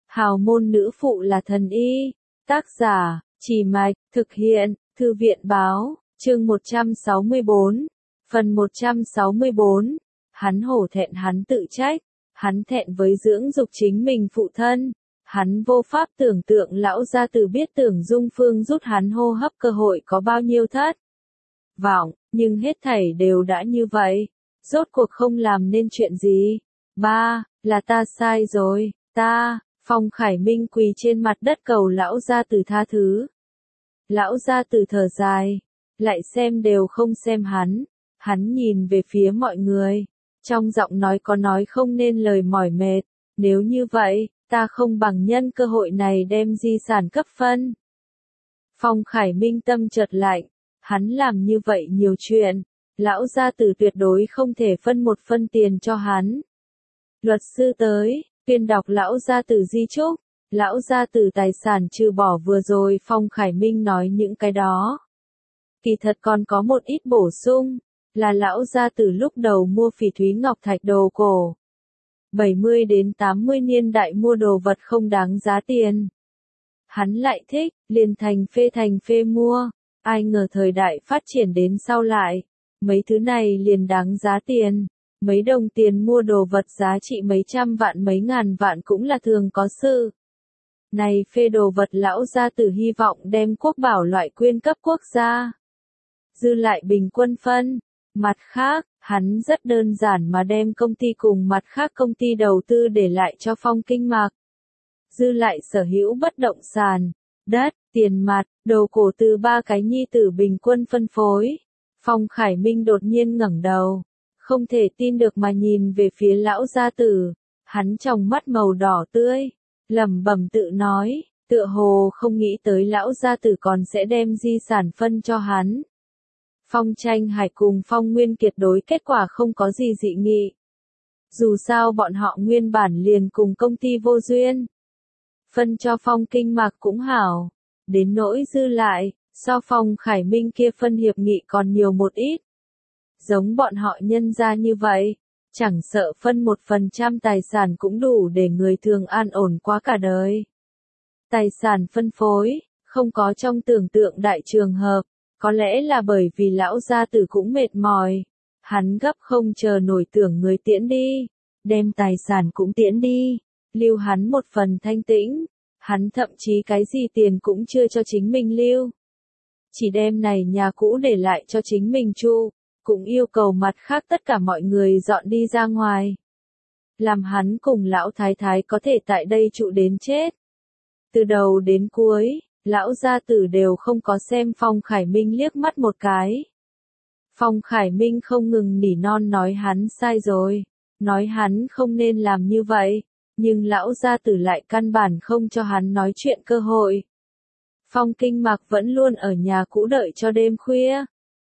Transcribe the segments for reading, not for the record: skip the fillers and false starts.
Hào môn nữ phụ là thần y. Tác giả, Trì Mạch, thực hiện, Thư viện báo, chương 164, phần 164. Hắn hổ thẹn, hắn tự trách, hắn thẹn với dưỡng dục chính mình phụ thân. Hắn vô pháp tưởng tượng lão gia tử biết Tưởng Dung Phương rút hắn hô hấp cơ hội có bao nhiêu thất vọng, nhưng hết thảy đều đã như vậy. Rốt cuộc không làm nên chuyện gì. Ba, là ta sai rồi, Phong Khải Minh quỳ trên mặt đất cầu lão gia tử tha thứ. Lão gia tử thở dài, lại xem đều không xem hắn nhìn về phía mọi người, trong giọng nói có nói không nên lời mỏi mệt, nếu như vậy, ta không bằng nhân cơ hội này đem di sản cấp phân. Phong Khải Minh tâm chợt lạnh, hắn làm như vậy nhiều chuyện, lão gia tử tuyệt đối không thể phân một phân tiền cho hắn. Luật sư tới, tuyên đọc lão gia tử di chúc, lão gia tử tài sản trừ bỏ vừa rồi Phong Khải Minh nói những cái đó. Kỳ thật còn có một ít bổ sung, là lão gia tử lúc đầu mua phỉ thúy ngọc thạch đồ cổ. 70 đến 80 niên đại mua đồ vật không đáng giá tiền. Hắn lại thích, liền thành phê mua, ai ngờ thời đại phát triển đến sau lại, mấy thứ này liền đáng giá tiền. Mấy đồng tiền mua đồ vật giá trị mấy trăm vạn mấy ngàn vạn cũng là thường có sự. Này phê đồ vật lão gia tử hy vọng đem quốc bảo loại quyên cấp quốc gia. Dư lại bình quân phân. Mặt khác, hắn rất đơn giản mà đem công ty cùng mặt khác công ty đầu tư để lại cho Phong Kinh Mạc. Dư lại sở hữu bất động sản, đất, tiền mặt, đồ cổ từ ba cái nhi tử bình quân phân phối. Phong Khải Minh đột nhiên ngẩng đầu, không thể tin được mà nhìn về phía lão gia tử, hắn trong mắt màu đỏ tươi, lẩm bẩm tự nói, tựa hồ không nghĩ tới lão gia tử còn sẽ đem di sản phân cho hắn. Phong Tranh Hải cùng Phong Nguyên Kiệt đối kết quả không có gì dị nghị. Dù sao bọn họ nguyên bản liền cùng công ty vô duyên. Phân cho Phong Kinh Mạc cũng hảo. Đến nỗi dư lại, so Phong Khải Minh kia phân hiệp nghị còn nhiều một ít. Giống bọn họ nhân ra như vậy, chẳng sợ phân 1% tài sản cũng đủ để người thường an ổn qua cả đời. Tài sản phân phối, không có trong tưởng tượng đại trường hợp. Có lẽ là bởi vì lão gia tử cũng mệt mỏi. Hắn gấp không chờ nổi tưởng người tiễn đi. Đem tài sản cũng tiễn đi. Lưu hắn một phần thanh tĩnh. Hắn thậm chí cái gì tiền cũng chưa cho chính mình lưu. Chỉ đem này nhà cũ để lại cho chính mình trụ. Cũng yêu cầu mặt khác tất cả mọi người dọn đi ra ngoài. Làm hắn cùng lão thái thái có thể tại đây trụ đến chết. Từ đầu đến cuối. Lão gia tử đều không có xem Phong Khải Minh liếc mắt một cái. Phong Khải Minh không ngừng nỉ non nói hắn sai rồi, nói hắn không nên làm như vậy, nhưng lão gia tử lại căn bản không cho hắn nói chuyện cơ hội. Phong Kinh Mạc vẫn luôn ở nhà cũ đợi cho đêm khuya.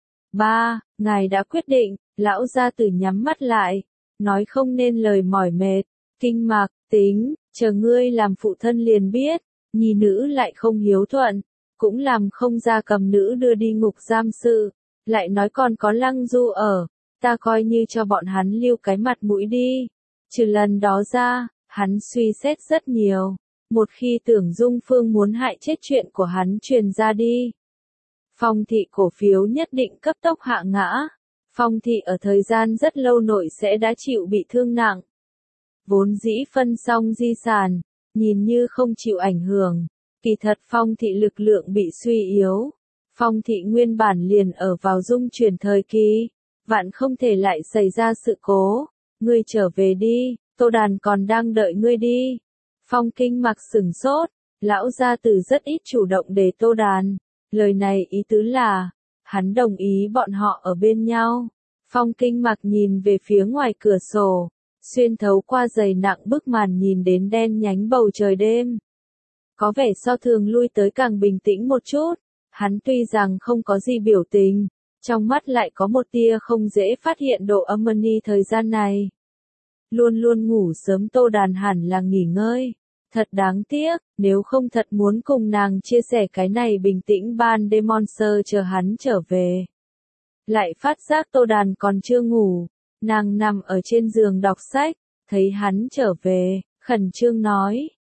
Ba, ngài đã quyết định, lão gia tử nhắm mắt lại, nói không nên lời mỏi mệt. Kinh Mạc, tính, chờ ngươi làm phụ thân liền biết. Nhi nữ lại không hiếu thuận, cũng làm không ra cầm nữ đưa đi ngục giam sự, lại nói còn có Lăng Du ở, ta coi như cho bọn hắn lưu cái mặt mũi đi. Trừ lần đó ra, hắn suy xét rất nhiều, một khi Tưởng Dung Phương muốn hại chết chuyện của hắn truyền ra đi. Phong thị cổ phiếu nhất định cấp tốc hạ ngã, Phong thị ở thời gian rất lâu nội sẽ đã chịu bị thương nặng. Vốn dĩ phân xong di sản. Nhìn như không chịu ảnh hưởng, kỳ thật Phong thị lực lượng bị suy yếu. Phong thị nguyên bản liền ở vào dung chuyển thời kỳ, vạn không thể lại xảy ra sự cố. Ngươi trở về đi, Tô Đàn còn đang đợi ngươi đi. Phong Kinh Mạc sửng sốt, lão gia tử rất ít chủ động để Tô Đàn. Lời này ý tứ là, hắn đồng ý bọn họ ở bên nhau. Phong Kinh Mạc nhìn về phía ngoài cửa sổ. Xuyên thấu qua dày nặng bức màn nhìn đến đen nhánh bầu trời đêm. Có vẻ so thường lui tới càng bình tĩnh một chút, hắn tuy rằng không có gì biểu tình, trong mắt lại có một tia không dễ phát hiện độ âm ni thời gian này. Luôn luôn ngủ sớm Tô Đàn hẳn là nghỉ ngơi, thật đáng tiếc, nếu không thật muốn cùng nàng chia sẻ cái này bình tĩnh ban đêm monster chờ hắn trở về. Lại phát giác Tô Đàn còn chưa ngủ. Nàng nằm ở trên giường đọc sách, thấy hắn trở về, khẩn trương nói,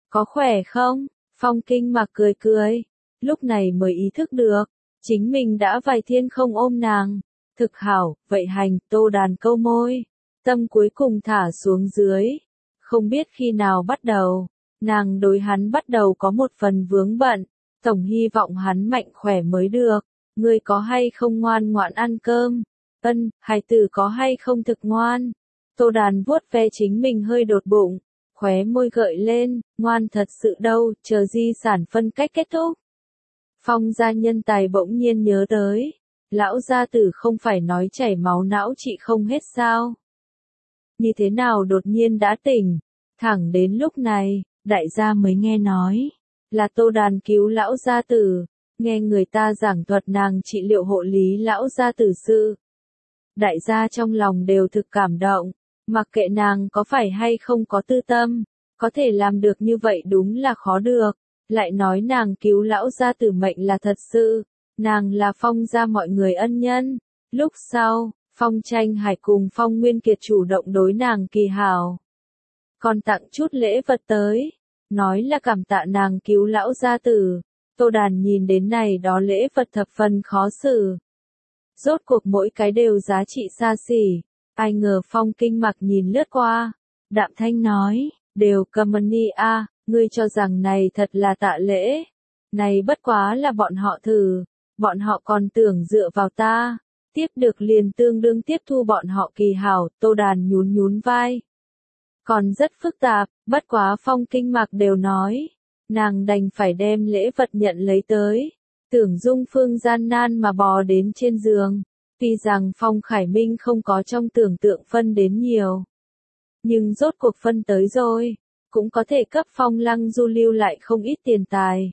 có khỏe không? Phong Kinh Mặc cười cười, lúc này mới ý thức được, chính mình đã vài thiên không ôm nàng. Thực hảo, vậy hành, Tô Đàn câu môi, tâm cuối cùng thả xuống dưới. Không biết khi nào bắt đầu, nàng đối hắn bắt đầu có một phần vướng bận, tổng hy vọng hắn mạnh khỏe mới được. Ngươi có hay không ngoan ngoãn ăn cơm? Ân, hài tử có hay không thực ngoan? Tô Đàn vuốt ve chính mình hơi đột bụng, khóe môi gợi lên, ngoan thật sự đâu, chờ di sản phân cách kết thúc. Phong gia nhân tài bỗng nhiên nhớ tới, lão gia tử không phải nói chảy máu não trị không hết sao? Như thế nào đột nhiên đã tỉnh, thẳng đến lúc này, đại gia mới nghe nói, là Tô Đàn cứu lão gia tử, nghe người ta giảng thuật nàng trị liệu hộ lý lão gia tử sự. Đại gia trong lòng đều thực cảm động, mặc kệ nàng có phải hay không có tư tâm, có thể làm được như vậy đúng là khó được, lại nói nàng cứu lão gia tử mệnh là thật sự, nàng là Phong gia mọi người ân nhân. Lúc sau, Phong Tranh Hải cùng Phong Nguyên Kiệt chủ động đối nàng kỳ hảo, còn tặng chút lễ vật tới, nói là cảm tạ nàng cứu lão gia tử. Tô Đàn nhìn đến này đó lễ vật thập phần khó xử. Rốt cuộc mỗi cái đều giá trị xa xỉ, ai ngờ Phong Kinh Mặc nhìn lướt qua, đạm thanh nói, đều cầm money a, ngươi cho rằng này thật là tạ lễ. Này bất quá là bọn họ thử, bọn họ còn tưởng dựa vào ta, tiếp được liền tương đương tiếp thu bọn họ kỳ hảo. Tô Đàn nhún nhún vai. Còn rất phức tạp, bất quá Phong Kinh Mặc đều nói, nàng đành phải đem lễ vật nhận lấy tới. Tưởng Dung Phương gian nan mà bò đến trên giường, tuy rằng Phong Khải Minh không có trong tưởng tượng phân đến nhiều, nhưng rốt cuộc phân tới rồi, cũng có thể cấp Phong Lăng Du lưu lại không ít tiền tài.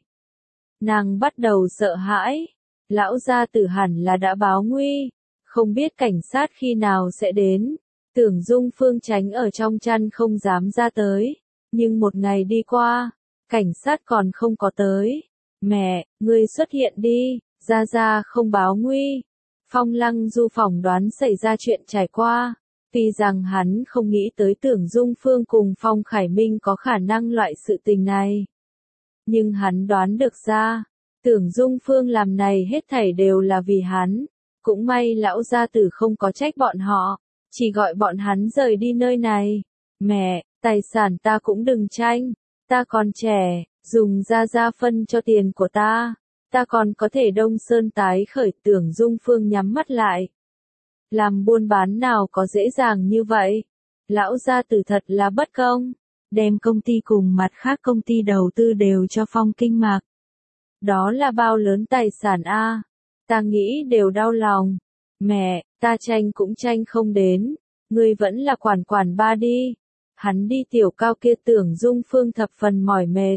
Nàng bắt đầu sợ hãi, lão gia tử hẳn là đã báo nguy, không biết cảnh sát khi nào sẽ đến. Tưởng Dung Phương tránh ở trong chăn không dám ra tới, nhưng một ngày đi qua, cảnh sát còn không có tới. Mẹ, ngươi xuất hiện đi, Gia Gia không báo nguy. Phong Lăng Du phỏng đoán xảy ra chuyện trải qua, tuy rằng hắn không nghĩ tới Tưởng Dung Phương cùng Phong Khải Minh có khả năng loại sự tình này. Nhưng hắn đoán được ra, Tưởng Dung Phương làm này hết thảy đều là vì hắn, cũng may lão gia tử không có trách bọn họ, chỉ gọi bọn hắn rời đi nơi này. Mẹ, tài sản ta cũng đừng tranh, ta còn trẻ, dùng Gia Gia phân cho tiền của ta còn có thể Đông Sơn tái khởi. Tưởng Dung Phương nhắm mắt lại. Làm buôn bán nào có dễ dàng như vậy? Lão gia tử thật là bất công, đem công ty cùng mặt khác công ty đầu tư đều cho Phong Kinh Mặc. Đó là bao lớn tài sản a, ta nghĩ đều đau lòng. Mẹ, ta tranh cũng tranh không đến, ngươi vẫn là quản ba đi. Hắn đi tiểu cao kia. Tưởng Dung Phương thập phần mỏi mệt,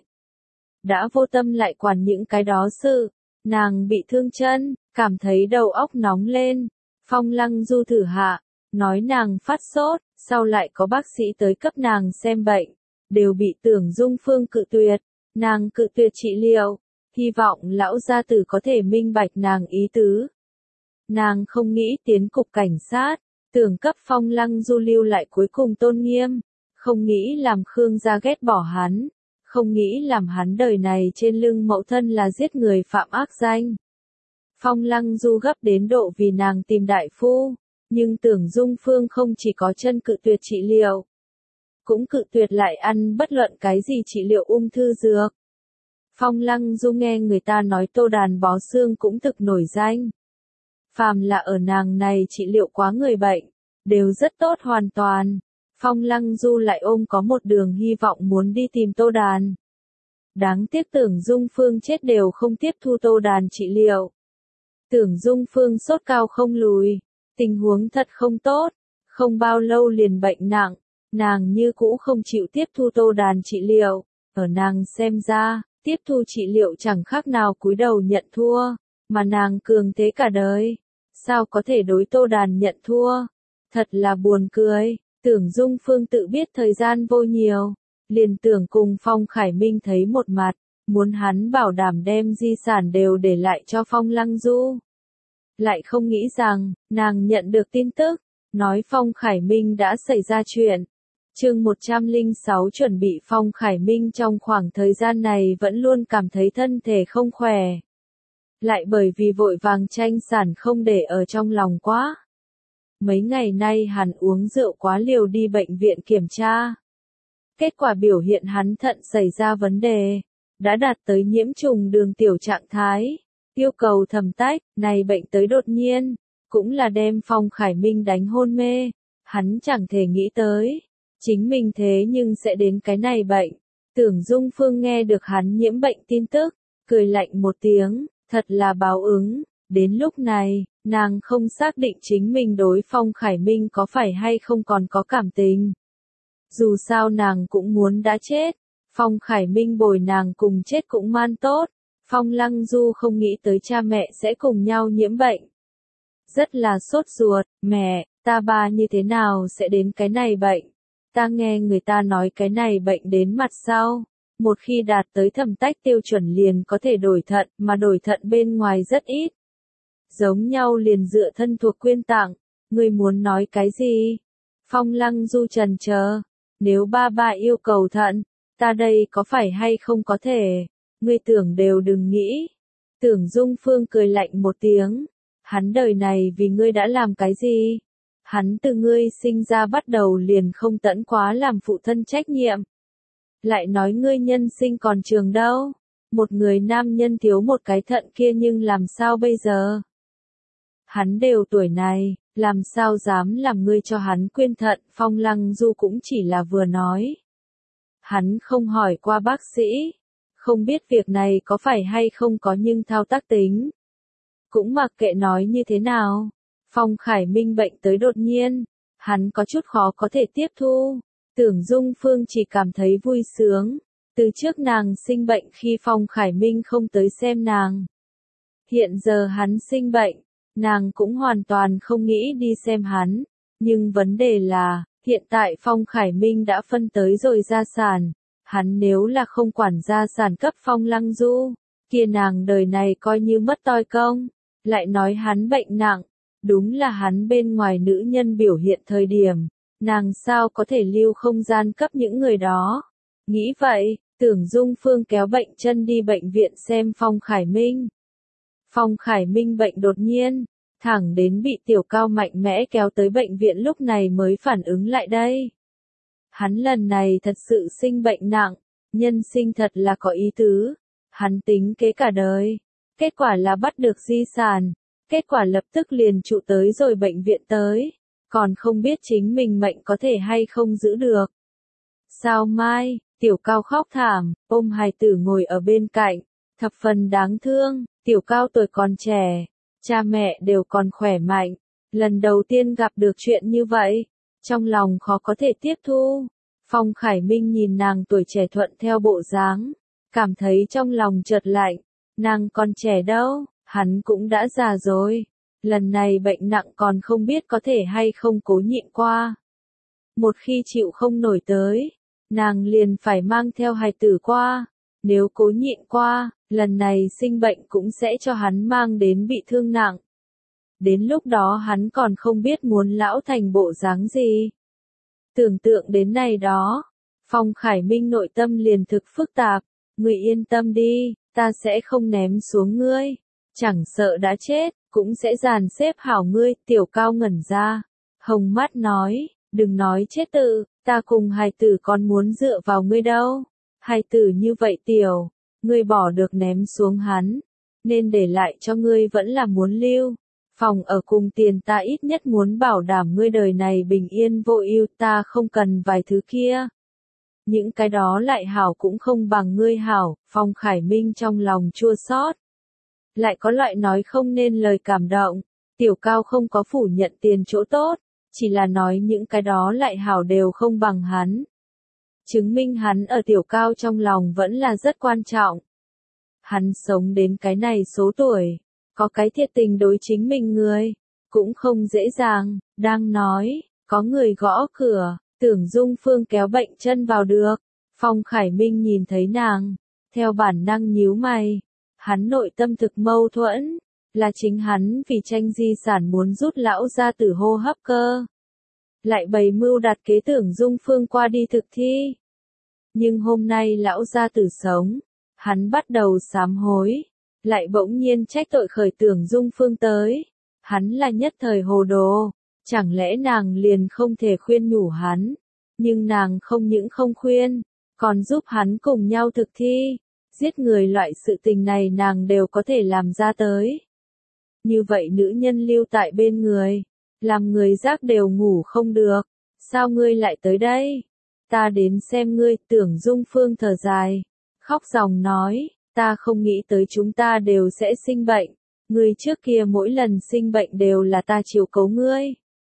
đã vô tâm lại quản những cái đó sự, nàng bị thương chân, cảm thấy đầu óc nóng lên. Phong Lăng Du thử hạ, nói nàng phát sốt, sau lại có bác sĩ tới cấp nàng xem bệnh, đều bị Tưởng Dung Phương cự tuyệt, nàng cự tuyệt trị liệu, hy vọng lão gia tử có thể minh bạch nàng ý tứ. Nàng không nghĩ tiến cục cảnh sát, tưởng cấp Phong Lăng Du lưu lại cuối cùng tôn nghiêm, không nghĩ làm Khương gia ghét bỏ hắn, không nghĩ làm hắn đời này trên lưng mẫu thân là giết người phạm ác danh. Phong Lăng Du gấp đến độ vì nàng tìm đại phu, nhưng Tưởng Dung Phương không chỉ có chân cự tuyệt trị liệu, cũng cự tuyệt lại ăn bất luận cái gì trị liệu ung thư dược. Phong Lăng Du nghe người ta nói Tô Đàn bó xương cũng thực nổi danh. Phàm là ở nàng này trị liệu quá người bệnh, đều rất tốt hoàn toàn. Phong Lăng Du lại ôm có một đường hy vọng muốn đi tìm Tô Đàn. Đáng tiếc Tưởng Dung Phương chết đều không tiếp thu Tô Đàn trị liệu. Tưởng Dung Phương sốt cao không lùi, tình huống thật không tốt, không bao lâu liền bệnh nặng, nàng như cũ không chịu tiếp thu Tô Đàn trị liệu, ở nàng xem ra, tiếp thu trị liệu chẳng khác nào cúi đầu nhận thua, mà nàng cường thế cả đời, sao có thể đối Tô Đàn nhận thua, thật là buồn cười. Tưởng Dung Phương tự biết thời gian vô nhiều, liền tưởng cùng Phong Khải Minh thấy một mặt, muốn hắn bảo đảm đem di sản đều để lại cho Phong Lăng Du. Lại không nghĩ rằng, nàng nhận được tin tức, nói Phong Khải Minh đã xảy ra chuyện. Chương 106 chuẩn bị. Phong Khải Minh trong khoảng thời gian này vẫn luôn cảm thấy thân thể không khỏe. Lại bởi vì vội vàng tranh sản không để ở trong lòng quá. Mấy ngày nay hắn uống rượu quá liều đi bệnh viện kiểm tra. Kết quả biểu hiện hắn thận xảy ra vấn đề, đã đạt tới nhiễm trùng đường tiểu trạng thái, yêu cầu thẩm tách. Này bệnh tới đột nhiên, cũng là đem Phong Khải Minh đánh hôn mê. Hắn chẳng thể nghĩ tới, chính mình thế nhưng sẽ đến cái này bệnh. Tưởng Dung Phương nghe được hắn nhiễm bệnh tin tức, cười lạnh một tiếng, thật là báo ứng. Đến lúc này, nàng không xác định chính mình đối Phong Khải Minh có phải hay không còn có cảm tình. Dù sao nàng cũng muốn đã chết, Phong Khải Minh bồi nàng cùng chết cũng man tốt. Phong Lăng Du không nghĩ tới cha mẹ sẽ cùng nhau nhiễm bệnh. Rất là sốt ruột, mẹ, ta ba như thế nào sẽ đến cái này bệnh? Ta nghe người ta nói cái này bệnh đến mặt sau. Một khi đạt tới thẩm tách tiêu chuẩn liền có thể đổi thận, mà đổi thận bên ngoài rất ít. Giống nhau liền dựa thân thuộc quyên tặng, ngươi muốn nói cái gì? Phong Lăng Du trần chờ, nếu ba ba yêu cầu thận, ta đây có phải hay không có thể, ngươi tưởng đều đừng nghĩ. Tưởng Dung Phương cười lạnh một tiếng, hắn đời này vì ngươi đã làm cái gì? Hắn từ ngươi sinh ra bắt đầu liền không tẫn quá làm phụ thân trách nhiệm. Lại nói ngươi nhân sinh còn trường đâu, một người nam nhân thiếu một cái thận kia nhưng làm sao bây giờ? Hắn đều tuổi này, làm sao dám làm ngươi cho hắn quyên thận? Phong Lăng Du cũng chỉ là vừa nói. Hắn không hỏi qua bác sĩ, không biết việc này có phải hay không có nhưng thao tác tính. Cũng mặc kệ nói như thế nào, Phong Khải Minh bệnh tới đột nhiên, hắn có chút khó có thể tiếp thu. Tưởng Dung Phương chỉ cảm thấy vui sướng, từ trước nàng sinh bệnh khi Phong Khải Minh không tới xem nàng. Hiện giờ hắn sinh bệnh, nàng cũng hoàn toàn không nghĩ đi xem hắn, nhưng vấn đề là, hiện tại Phong Khải Minh đã phân tới rồi gia sản, hắn nếu là không quản gia sản cấp Phong Lăng Du, kia nàng đời này coi như mất toi công. Lại nói hắn bệnh nặng, đúng là hắn bên ngoài nữ nhân biểu hiện thời điểm, nàng sao có thể lưu không gian cấp những người đó. Nghĩ vậy, Tưởng Dung Phương kéo bệnh chân đi bệnh viện xem Phong Khải Minh. Phong Khải Minh bệnh đột nhiên, thẳng đến bị Tiểu Cao mạnh mẽ kéo tới bệnh viện lúc này mới phản ứng lại đây. Hắn lần này thật sự sinh bệnh nặng, nhân sinh thật là có ý tứ, hắn tính kế cả đời, kết quả là bắt được di sản, kết quả lập tức liền trụ tới rồi bệnh viện tới, còn không biết chính mình mệnh có thể hay không giữ được. Sao mai, Tiểu Cao khóc thảm, ôm hài tử ngồi ở bên cạnh, thập phần đáng thương. Tiểu Cao tuổi còn trẻ, cha mẹ đều còn khỏe mạnh, lần đầu tiên gặp được chuyện như vậy, trong lòng khó có thể tiếp thu. Phong Khải Minh nhìn nàng tuổi trẻ thuận theo bộ dáng, cảm thấy trong lòng chợt lạnh, nàng còn trẻ đâu, hắn cũng đã già rồi, lần này bệnh nặng còn không biết có thể hay không cố nhịn qua. Một khi chịu không nổi tới, nàng liền phải mang theo hài tử qua, nếu cố nhịn qua, lần này sinh bệnh cũng sẽ cho hắn mang đến bị thương nặng. Đến lúc đó hắn còn không biết muốn lão thành bộ dáng gì. Tưởng tượng đến này đó, Phong Khải Minh nội tâm liền thực phức tạp, ngươi yên tâm đi, ta sẽ không ném xuống ngươi, chẳng sợ đã chết, cũng sẽ dàn xếp hảo ngươi. Tiểu Cao ngẩn ra, hồng mắt nói, đừng nói chết tự, ta cùng hài tử còn muốn dựa vào ngươi đâu, hài tử như vậy tiểu, ngươi bỏ được ném xuống hắn, nên để lại cho ngươi vẫn là muốn lưu. Phòng ở cùng tiền ta ít nhất muốn bảo đảm ngươi đời này bình yên vô ưu, ta không cần vài thứ kia. Những cái đó lại hảo cũng không bằng ngươi hảo. Phong Khải Minh trong lòng chua xót. Lại có loại nói không nên lời cảm động. Tiểu Cao không có phủ nhận tiền chỗ tốt, chỉ là nói những cái đó lại hảo đều không bằng hắn. Chứng minh hắn ở Tiểu Cao trong lòng vẫn là rất quan trọng. Hắn sống đến cái này số tuổi, có cái thiệt tình đối chính mình người, cũng không dễ dàng. Đang nói, có người gõ cửa, Tưởng Dung Phương kéo bệnh chân vào được. Phong Khải Minh nhìn thấy nàng, theo bản năng nhíu mày. Hắn nội tâm thực mâu thuẫn, là chính hắn vì tranh di sản muốn rút lão gia tử hô hấp cơ. lại bày mưu đặt kế Tưởng Dung Phương qua đi thực thi. Nhưng hôm nay lão gia tử sống, hắn bắt đầu sám hối, lại bỗng nhiên trách tội khởi Tưởng Dung Phương tới. Hắn là nhất thời hồ đồ, chẳng lẽ nàng liền không thể khuyên nhủ hắn, nhưng nàng không những không khuyên, còn giúp hắn cùng nhau thực thi. Giết người loại sự tình này nàng đều có thể làm ra tới. Như vậy nữ nhân lưu tại bên người, làm người giác đều ngủ không được. Sao ngươi lại tới đây? Ta đến xem ngươi. Tưởng Dung Phương thở dài, khóc ròng nói, ta không nghĩ tới chúng ta đều sẽ sinh bệnh. Ngươi trước kia mỗi lần sinh bệnh đều là ta chiếu cố ngươi.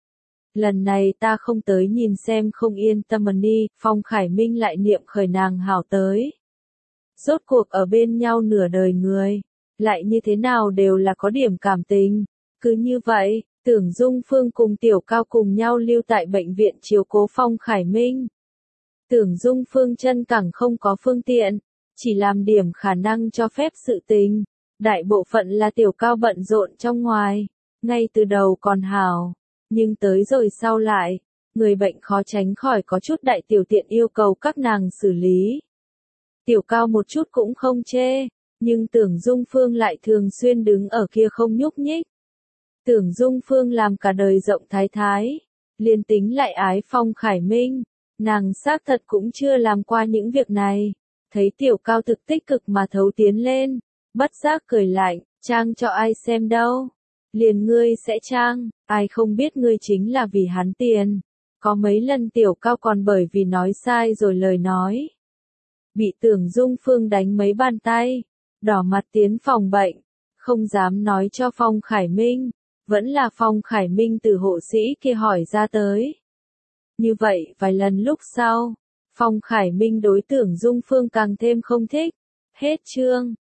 Lần này ta không tới nhìn xem không yên tâm đi. Phong Khải Minh lại niệm khởi nàng hảo tới. Rốt cuộc ở bên nhau nửa đời người, lại như thế nào đều là có điểm cảm tình. Cứ như vậy, Tưởng Dung Phương cùng Tiểu Cao cùng nhau lưu tại bệnh viện chiếu cố Phong Khải Minh. Tưởng Dung Phương chân cẳng không có phương tiện, chỉ làm điểm khả năng cho phép sự tình. Đại bộ phận là Tiểu Cao bận rộn trong ngoài, ngay từ đầu còn hảo, nhưng tới rồi sau lại, người bệnh khó tránh khỏi có chút đại tiểu tiện yêu cầu các nàng xử lý. Tiểu Cao một chút cũng không chê, nhưng Tưởng Dung Phương lại thường xuyên đứng ở kia không nhúc nhích. Tưởng Dung Phương làm cả đời rộng thái thái, liền tính lại ái Phong Khải Minh, nàng xác thật cũng chưa làm qua những việc này. Thấy Tiểu Cao thực tích cực mà thấu tiến lên, bất giác cười lạnh, trang cho ai xem đâu? Liền ngươi sẽ trang, ai không biết ngươi chính là vì hắn tiền. Có mấy lần Tiểu Cao còn bởi vì nói sai rồi lời nói, bị Tưởng Dung Phương đánh mấy bàn tay, đỏ mặt tiến phòng bệnh, không dám nói cho Phong Khải Minh, vẫn là Phong Khải Minh từ hộ sĩ kia hỏi ra tới. Như vậy vài lần lúc sau, Phong Khải Minh đối Tưởng Dung Phương càng thêm không thích. Hết chương.